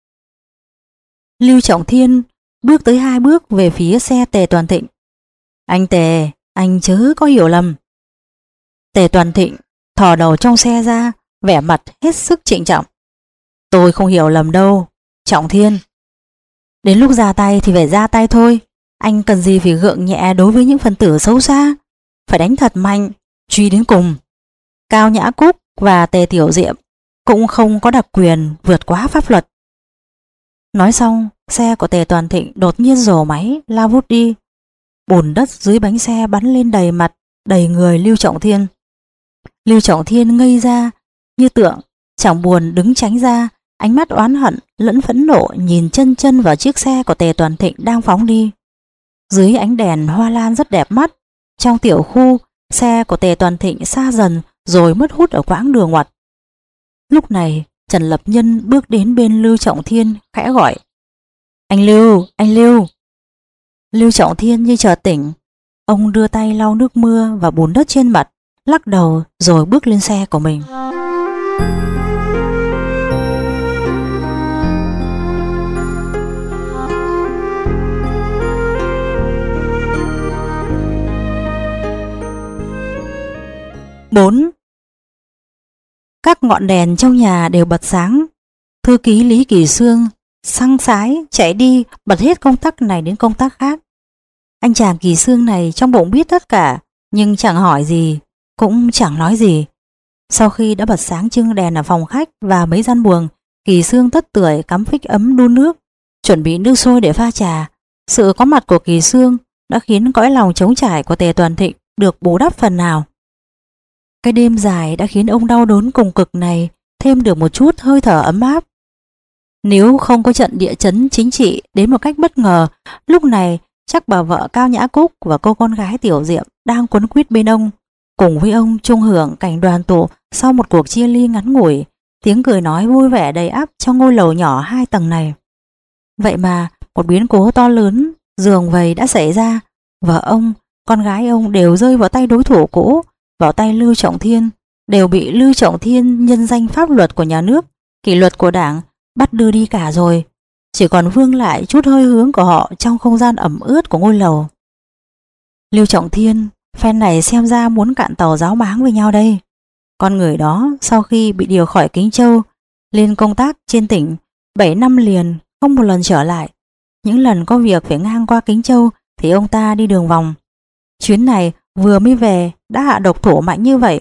Lưu Trọng Thiên bước tới hai bước về phía xe Tề Toàn Thịnh. "Anh Tề, anh chớ có hiểu lầm." Tề Toàn Thịnh thò đầu trong xe ra, vẻ mặt hết sức trịnh trọng. "Tôi không hiểu lầm đâu, Trọng Thiên. Đến lúc ra tay thì phải ra tay thôi. Anh cần gì phải gượng nhẹ đối với những phần tử xấu xa. Phải đánh thật mạnh, truy đến cùng. Cao Nhã Cúc và Tề Tiểu Diệm cũng không có đặc quyền vượt quá pháp luật." Nói xong, xe của Tề Toàn Thịnh đột nhiên rồ máy lao vút đi. Bùn đất dưới bánh xe bắn lên đầy mặt, đầy người Lưu Trọng Thiên. Lưu Trọng Thiên ngây ra như tượng, chẳng buồn đứng tránh ra. Anh ánh mắt oán hận lẫn phẫn nộ nhìn chân chân vào chiếc xe của Tề Toàn Thịnh đang phóng đi. Dưới ánh đèn hoa lan rất đẹp mắt, trong tiểu khu, xe của Tề Toàn Thịnh xa dần rồi mất hút ở quãng đường ngoặt. Lúc này, Trần Lập Nhân bước đến bên Lưu Trọng Thiên khẽ gọi: "Anh Lưu, anh Lưu." Lưu Trọng Thiên như chợt tỉnh, ông đưa tay lau nước mưa và bùn đất trên mặt, lắc đầu rồi bước lên xe của mình. bốn. Các ngọn đèn trong nhà đều bật sáng. Thư ký Lý Kỳ Xương xăng sái chạy đi bật hết công tắc này đến công tắc khác. Anh chàng Kỳ Xương này trong bụng biết tất cả, nhưng chẳng hỏi gì, cũng chẳng nói gì. Sau khi đã bật sáng trưng đèn ở phòng khách và mấy gian buồng, Kỳ Xương tất tưởi cắm phích ấm đun nước, chuẩn bị nước sôi để pha trà. Sự có mặt của Kỳ Xương đã khiến cõi lòng trống trải của Tề Toàn Thịnh được bù đắp phần nào. Cái đêm dài đã khiến ông đau đớn cùng cực này thêm được một chút hơi thở ấm áp. Nếu không có trận địa chấn chính trị đến một cách bất ngờ, lúc này chắc bà vợ Cao Nhã Cúc và cô con gái Tiểu Diệm đang quấn quýt bên ông, cùng với ông chung hưởng cảnh đoàn tụ sau một cuộc chia ly ngắn ngủi, tiếng cười nói vui vẻ đầy ắp trong ngôi lầu nhỏ hai tầng này. Vậy mà một biến cố to lớn giường vầy đã xảy ra. Vợ ông, con gái ông đều rơi vào tay đối thủ cũ, vào tay Lưu Trọng Thiên, đều bị Lưu Trọng Thiên nhân danh pháp luật của nhà nước, kỷ luật của đảng bắt đưa đi cả rồi. Chỉ còn vương lại chút hơi hướng của họ trong không gian ẩm ướt của ngôi lầu. Lưu Trọng Thiên, phen này xem ra muốn cạn tàu giáo máng với nhau đây. Con người đó sau khi bị điều khỏi Kính Châu, lên công tác trên tỉnh bảy năm liền không một lần trở lại. Những lần có việc phải ngang qua Kính Châu thì ông ta đi đường vòng. Chuyến này vừa mới về đã hạ độc thủ mạnh như vậy.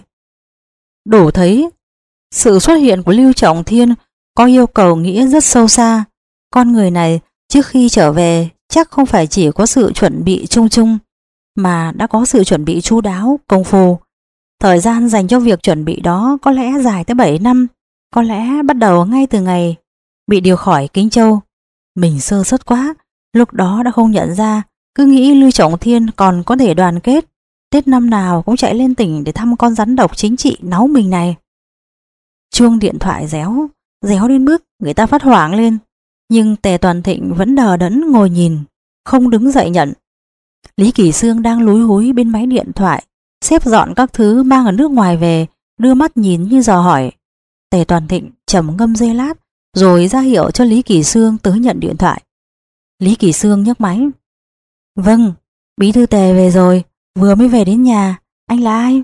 Đủ thấy sự xuất hiện của Lưu Trọng Thiên có yêu cầu nghĩa rất sâu xa. Con người này trước khi trở về chắc không phải chỉ có sự chuẩn bị chung chung, mà đã có sự chuẩn bị chu đáo, công phu. Thời gian dành cho việc chuẩn bị đó có lẽ dài tới bảy năm, có lẽ bắt đầu ngay từ ngày bị điều khỏi Kính Châu. Mình sơ suất quá, lúc đó đã không nhận ra, cứ nghĩ Lưu Trọng Thiên còn có thể đoàn kết, Tết năm nào cũng chạy lên tỉnh để thăm con rắn độc chính trị náu mình này. Chuông điện thoại réo, réo đến mức người ta phát hoảng lên, nhưng Tề Toàn Thịnh vẫn đờ đẫn ngồi nhìn, không đứng dậy nhận. Lý Kỳ Xương đang lúi húi bên máy điện thoại, xếp dọn các thứ mang ở nước ngoài về, đưa mắt nhìn như dò hỏi. Tề Toàn Thịnh trầm ngâm giây lát, rồi ra hiệu cho Lý Kỳ Xương tới nhận điện thoại. Lý Kỳ Xương nhấc máy. "Vâng, bí thư Tề về rồi, vừa mới về đến nhà, anh là ai?"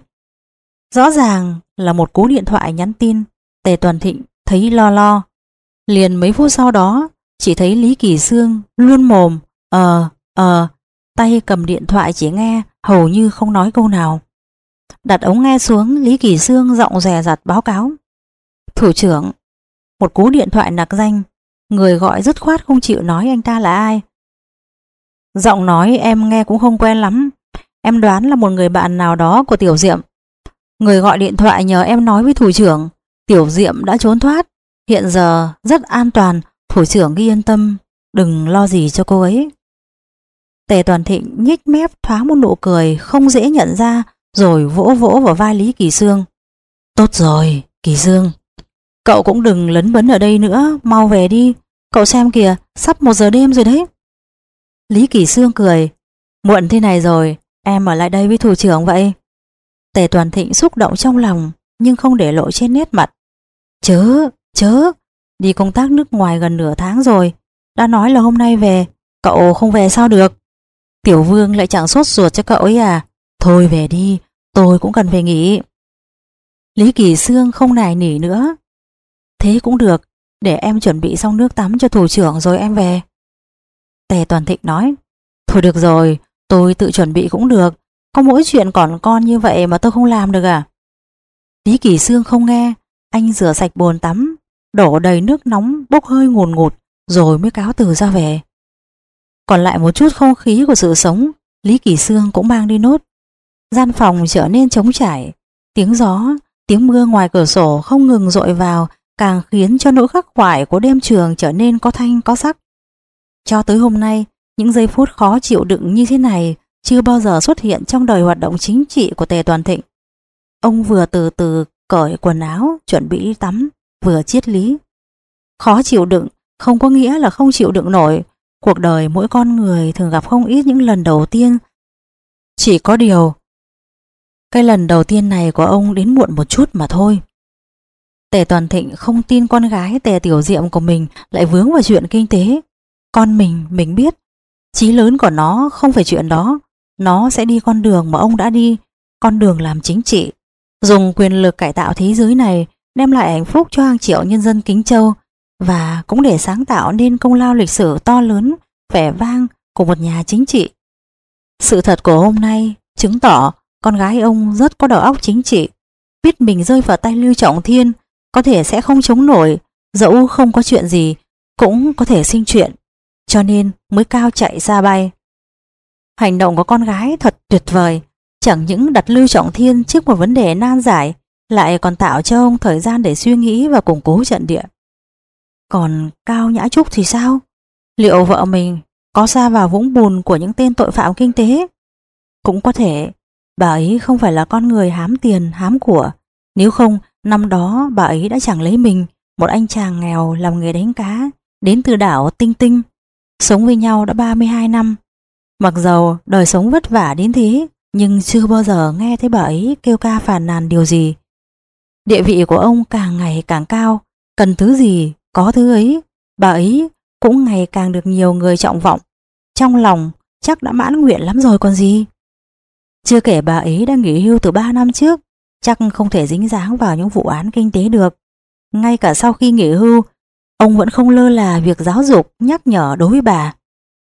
Rõ ràng là một cú điện thoại nhắn tin. Tề Toàn Thịnh thấy lo lo. Liền mấy phút sau đó chỉ thấy Lý Kỳ Xương luôn mồm Ờ, ờ, tay cầm điện thoại chỉ nghe, hầu như không nói câu nào. Đặt ống nghe xuống, Lý Kỳ Xương giọng dè dặt báo cáo. "Thủ trưởng." Một cú điện thoại nặc danh, người gọi dứt khoát không chịu nói anh ta là ai. "Giọng nói em nghe cũng không quen lắm, em đoán là một người bạn nào đó của Tiểu Diệm. Người gọi điện thoại nhờ em nói với thủ trưởng, Tiểu Diệm đã trốn thoát, hiện giờ rất an toàn, thủ trưởng cứ yên tâm, đừng lo gì cho cô ấy." Tề Toàn Thịnh nhếch mép thoáng một nụ cười không dễ nhận ra, rồi vỗ vỗ vào vai Lý Kỳ Xương. "Tốt rồi, Kỳ Xương, cậu cũng đừng lấn bấn ở đây nữa, mau về đi, cậu xem kìa, sắp một giờ đêm rồi đấy." Lý Kỳ Xương cười. "Muộn thế này rồi, em ở lại đây với thủ trưởng vậy." Tề Toàn Thịnh xúc động trong lòng, nhưng không để lộ trên nét mặt. Chớ, chớ, đi công tác nước ngoài gần nửa tháng rồi, đã nói là hôm nay về, cậu không về sao được? Tiểu Vương lại chẳng sốt ruột cho cậu ấy à? Thôi về đi, tôi cũng cần về nghỉ." Lý Kỳ Xương không nài nỉ nữa. "Thế cũng được, để em chuẩn bị xong nước tắm cho thủ trưởng rồi em về." Tề Toàn Thịnh nói. "Thôi được rồi, tôi tự chuẩn bị cũng được, có mỗi chuyện còn con như vậy mà tôi không làm được à?" Lý Kỳ Xương không nghe, anh rửa sạch bồn tắm, đổ đầy nước nóng bốc hơi ngùn ngụt, rồi mới cáo từ ra về. Còn lại một chút không khí của sự sống, Lý Kỳ Xương cũng mang đi nốt. Gian phòng trở nên trống trải, tiếng gió, tiếng mưa ngoài cửa sổ không ngừng dội vào, càng khiến cho nỗi khắc khoải của đêm trường trở nên có thanh có sắc. Cho tới hôm nay, những giây phút khó chịu đựng như thế này chưa bao giờ xuất hiện trong đời hoạt động chính trị của Tề Toàn Thịnh. Ông vừa từ từ cởi quần áo, chuẩn bị đi tắm, vừa triết lý. Khó chịu đựng không có nghĩa là không chịu đựng nổi. Cuộc đời mỗi con người thường gặp không ít những lần đầu tiên. Chỉ có điều, cái lần đầu tiên này của ông đến muộn một chút mà thôi. Tề Toàn Thịnh không tin con gái Tề Tiểu Diệm của mình lại vướng vào chuyện kinh tế. Con mình, mình biết, chí lớn của nó không phải chuyện đó. Nó sẽ đi con đường mà ông đã đi, con đường làm chính trị, dùng quyền lực cải tạo thế giới này, đem lại hạnh phúc cho hàng triệu nhân dân Kính Châu, và cũng để sáng tạo nên công lao lịch sử to lớn, vẻ vang của một nhà chính trị. Sự thật của hôm nay chứng tỏ con gái ông rất có đầu óc chính trị, biết mình rơi vào tay Lưu Trọng Thiên có thể sẽ không chống nổi, dẫu không có chuyện gì cũng có thể sinh chuyện, cho nên mới cao chạy xa bay. Hành động của con gái thật tuyệt vời, chẳng những đặt Lưu Trọng Thiên trước một vấn đề nan giải, lại còn tạo cho ông thời gian để suy nghĩ và củng cố trận địa. Còn Cao Nhã Trúc thì sao? Liệu vợ mình có sa vào vũng bùn của những tên tội phạm kinh tế? Cũng có thể bà ấy không phải là con người hám tiền hám của, nếu không năm đó bà ấy đã chẳng lấy mình, một anh chàng nghèo làm nghề đánh cá đến từ đảo Tinh Tinh, sống với nhau đã ba mươi hai năm. Mặc dầu đời sống vất vả đến thế, nhưng chưa bao giờ nghe thấy bà ấy kêu ca phàn nàn điều gì. Địa vị của ông càng ngày càng cao, cần thứ gì có thứ ấy, bà ấy cũng ngày càng được nhiều người trọng vọng. Trong lòng chắc đã mãn nguyện lắm rồi còn gì. Chưa kể bà ấy đã nghỉ hưu từ ba năm trước, chắc không thể dính dáng vào những vụ án kinh tế được. Ngay cả sau khi nghỉ hưu, ông vẫn không lơ là việc giáo dục, nhắc nhở đối với bà.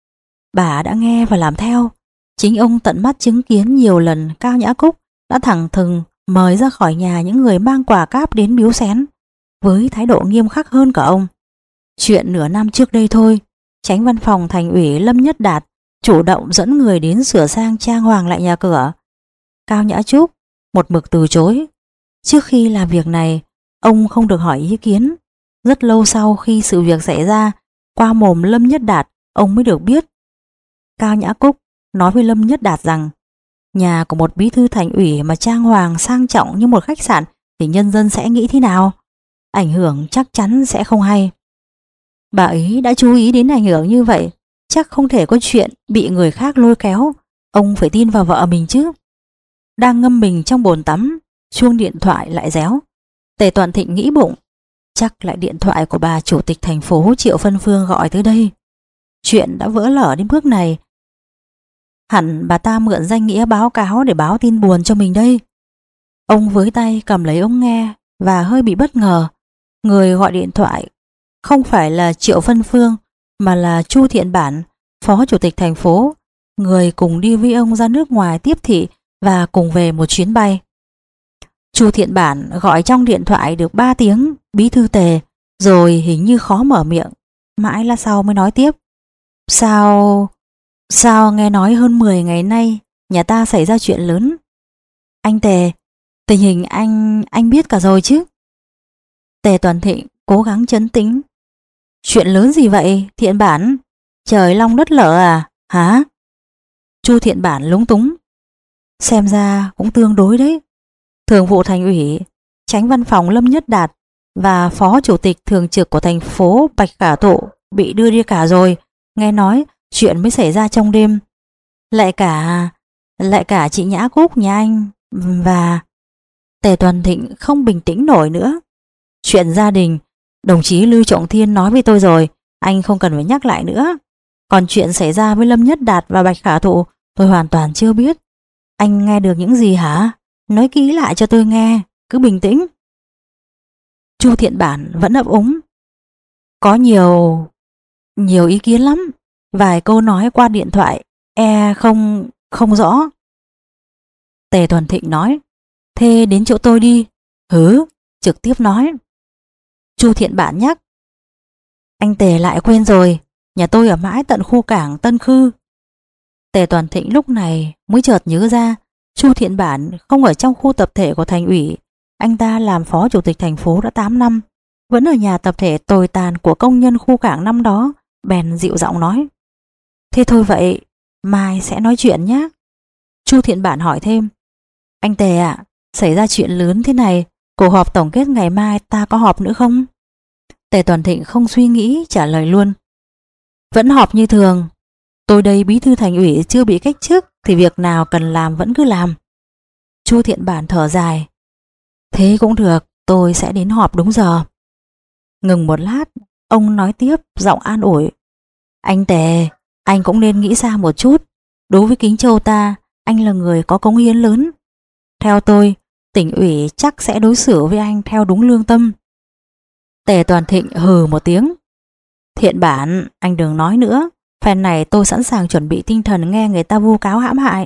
Bà đã nghe và làm theo. Chính ông tận mắt chứng kiến nhiều lần Cao Nhã Cúc đã thẳng thừng mời ra khỏi nhà những người mang quà cáp đến biếu xén, với thái độ nghiêm khắc hơn cả ông. Chuyện nửa năm trước đây thôi, Chánh văn phòng Thành ủy Lâm Nhất Đạt chủ động dẫn người đến sửa sang trang hoàng lại nhà cửa. Cao Nhã Trúc một mực từ chối. Trước khi làm việc này, ông không được hỏi ý kiến. Rất lâu sau khi sự việc xảy ra, qua mồm Lâm Nhất Đạt, ông mới được biết. Cao Nhã Cúc nói với Lâm Nhất Đạt rằng nhà của một bí thư thành ủy mà trang hoàng sang trọng như một khách sạn thì nhân dân sẽ nghĩ thế nào? Ảnh hưởng chắc chắn sẽ không hay. Bà ấy đã chú ý đến ảnh hưởng như vậy, chắc không thể có chuyện bị người khác lôi kéo. Ông phải tin vào vợ mình chứ. Đang ngâm mình trong bồn tắm, chuông điện thoại lại réo. Tề Toàn Thịnh nghĩ bụng, chắc lại điện thoại của bà chủ tịch thành phố Triệu Phân Phương gọi tới đây. Chuyện đã vỡ lở đến bước này, hẳn bà ta mượn danh nghĩa báo cáo để báo tin buồn cho mình đây. Ông với tay cầm lấy ống nghe và hơi bị bất ngờ. Người gọi điện thoại không phải là Triệu Phân Phương mà là Chu Thiện Bản, phó chủ tịch thành phố, người cùng đi với ông ra nước ngoài tiếp thị và cùng về một chuyến bay. Chu Thiện Bản gọi trong điện thoại được ba tiếng bí thư Tề, rồi hình như khó mở miệng, mãi là sau mới nói tiếp. Sao... Sao nghe nói hơn mười ngày nay nhà ta xảy ra chuyện lớn. Anh Tề, tình hình anh... anh biết cả rồi chứ? Tề Toàn Thịnh cố gắng trấn tĩnh. Chuyện lớn gì vậy Thiện Bản? Trời long đất lở à? Hả? Chu Thiện Bản lúng túng. Xem ra cũng tương đối đấy. Thường vụ thành ủy, Chánh văn phòng Lâm Nhất Đạt và phó chủ tịch thường trực của thành phố Bạch Khả Thụ bị đưa đi cả rồi. Nghe nói chuyện mới xảy ra trong đêm. Lại cả... lại cả chị Nhã Cúc nhà anh và... Tề Toàn Thịnh không bình tĩnh nổi nữa. Chuyện gia đình, đồng chí Lưu Trọng Thiên nói với tôi rồi, anh không cần phải nhắc lại nữa. Còn chuyện xảy ra với Lâm Nhất Đạt và Bạch Khả Thụ, tôi hoàn toàn chưa biết. Anh nghe được những gì hả? Nói kỹ lại cho tôi nghe, cứ bình tĩnh. Chu Thiện Bản vẫn ấp úng. Có nhiều... nhiều ý kiến lắm. Vài câu nói qua điện thoại e không... không rõ. Tề Toàn Thịnh nói. Thế đến chỗ tôi đi. Hứ, trực tiếp nói. Chu Thiện Bản nhắc. Anh Tề lại quên rồi, nhà tôi ở mãi tận khu cảng Tân Khư. Tề Toàn Thịnh lúc này mới chợt nhớ ra Chu Thiện Bản không ở trong khu tập thể của thành ủy. Anh ta làm phó chủ tịch thành phố đã tám năm, vẫn ở nhà tập thể tồi tàn của công nhân khu cảng năm đó, bèn dịu giọng nói: Thế thôi vậy, mai sẽ nói chuyện nhé. Chu Thiện Bản hỏi thêm: Anh Tề ạ, xảy ra chuyện lớn thế này, cuộc họp tổng kết ngày mai ta có họp nữa không? Tề Toàn Thịnh không suy nghĩ trả lời luôn: Vẫn họp như thường. Tôi đây bí thư thành ủy chưa bị cách chức thì việc nào cần làm vẫn cứ làm. Chu Thiện Bản thở dài: Thế cũng được, tôi sẽ đến họp đúng giờ. Ngừng một lát, ông nói tiếp giọng an ủi: Anh Tề, anh cũng nên nghĩ xa một chút. Đối với Kính Châu ta, anh là người có cống hiến lớn. Theo tôi, tỉnh ủy chắc sẽ đối xử với anh theo đúng lương tâm. Tề Toàn Thịnh hừ một tiếng: Thiện Bản, anh đừng nói nữa. Phen này tôi sẵn sàng chuẩn bị tinh thần nghe người ta vu cáo hãm hại.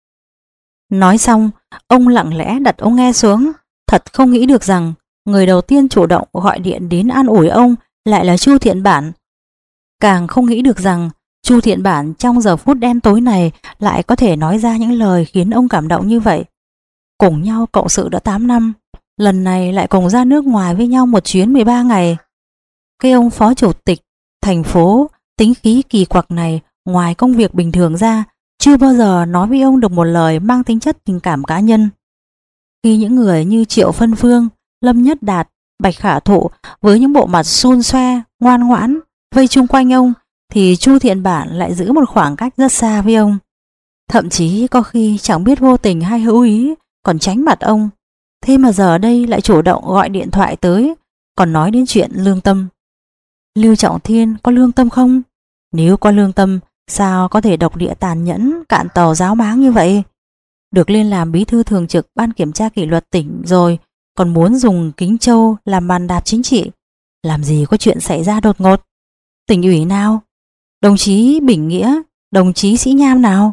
Nói xong, ông lặng lẽ đặt ống nghe xuống. Thật không nghĩ được rằng người đầu tiên chủ động gọi điện đến an ủi ông lại là Chu Thiện Bản. Càng không nghĩ được rằng Chu Thiện Bản trong giờ phút đen tối này lại có thể nói ra những lời khiến ông cảm động như vậy. Cùng nhau cộng sự đã tám năm, lần này lại cùng ra nước ngoài với nhau một chuyến mười ba ngày. Cái ông phó chủ tịch thành phố tính khí kỳ quặc này, ngoài công việc bình thường ra, chưa bao giờ nói với ông được một lời mang tính chất tình cảm cá nhân. Khi những người như Triệu Phân Phương, Lâm Nhất Đạt, Bạch Khả Thụ với những bộ mặt xun xoe, ngoan ngoãn vây chung quanh ông, thì Chu Thiện Bản lại giữ một khoảng cách rất xa với ông. Thậm chí có khi chẳng biết vô tình hay hữu ý còn tránh mặt ông. Thế mà giờ đây lại chủ động gọi điện thoại tới, còn nói đến chuyện lương tâm. Lưu Trọng Thiên có lương tâm không? Nếu có lương tâm, sao có thể độc địa tàn nhẫn, cạn tàu giáo máng như vậy? Được lên làm bí thư thường trực ban kiểm tra kỷ luật tỉnh rồi, còn muốn dùng Kính Châu làm bàn đạp chính trị. Làm gì có chuyện xảy ra đột ngột? Tỉnh ủy nào? Đồng chí Bình Nghĩa, đồng chí Sĩ Nham nào?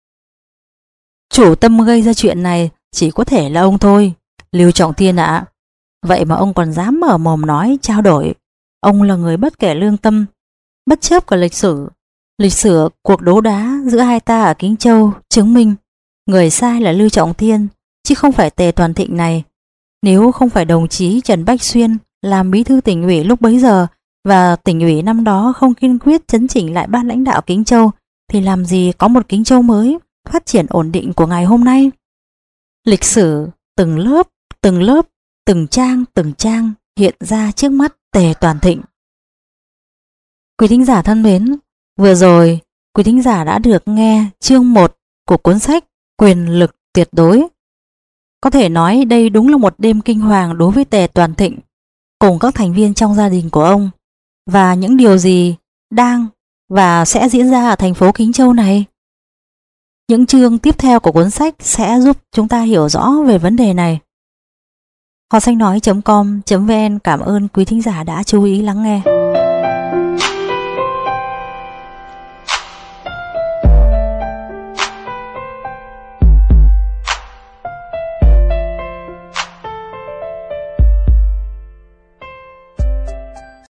Chủ tâm gây ra chuyện này chỉ có thể là ông thôi, Lưu Trọng Thiên ạ. Vậy mà ông còn dám mở mồm nói trao đổi. Ông là người bất kể lương tâm, bất chấp cả lịch sử. Lịch sử cuộc đấu đá giữa hai ta ở Kính Châu chứng minh người sai là Lưu Trọng Thiên, chứ không phải Tề Toàn Thịnh này. Nếu không phải đồng chí Trần Bách Xuyên làm bí thư tỉnh ủy lúc bấy giờ và tỉnh ủy năm đó không kiên quyết chấn chỉnh lại ban lãnh đạo Kính Châu, thì làm gì có một Kính Châu mới phát triển ổn định của ngày hôm nay. Lịch sử từng lớp, từng lớp, từng trang, từng trang hiện ra trước mắt Tề Toàn Thịnh. Quý thính giả thân mến, vừa rồi quý thính giả đã được nghe chương một của cuốn sách Quyền lực tuyệt đối. Có thể nói đây đúng là một đêm kinh hoàng đối với Tề Toàn Thịnh cùng các thành viên trong gia đình của ông, và những điều gì đang và sẽ diễn ra ở thành phố Kính Châu này. Những chương tiếp theo của cuốn sách sẽ giúp chúng ta hiểu rõ về vấn đề này. Hoa Xanh Nói chấm com chấm vn cảm ơn quý thính giả đã chú ý lắng nghe.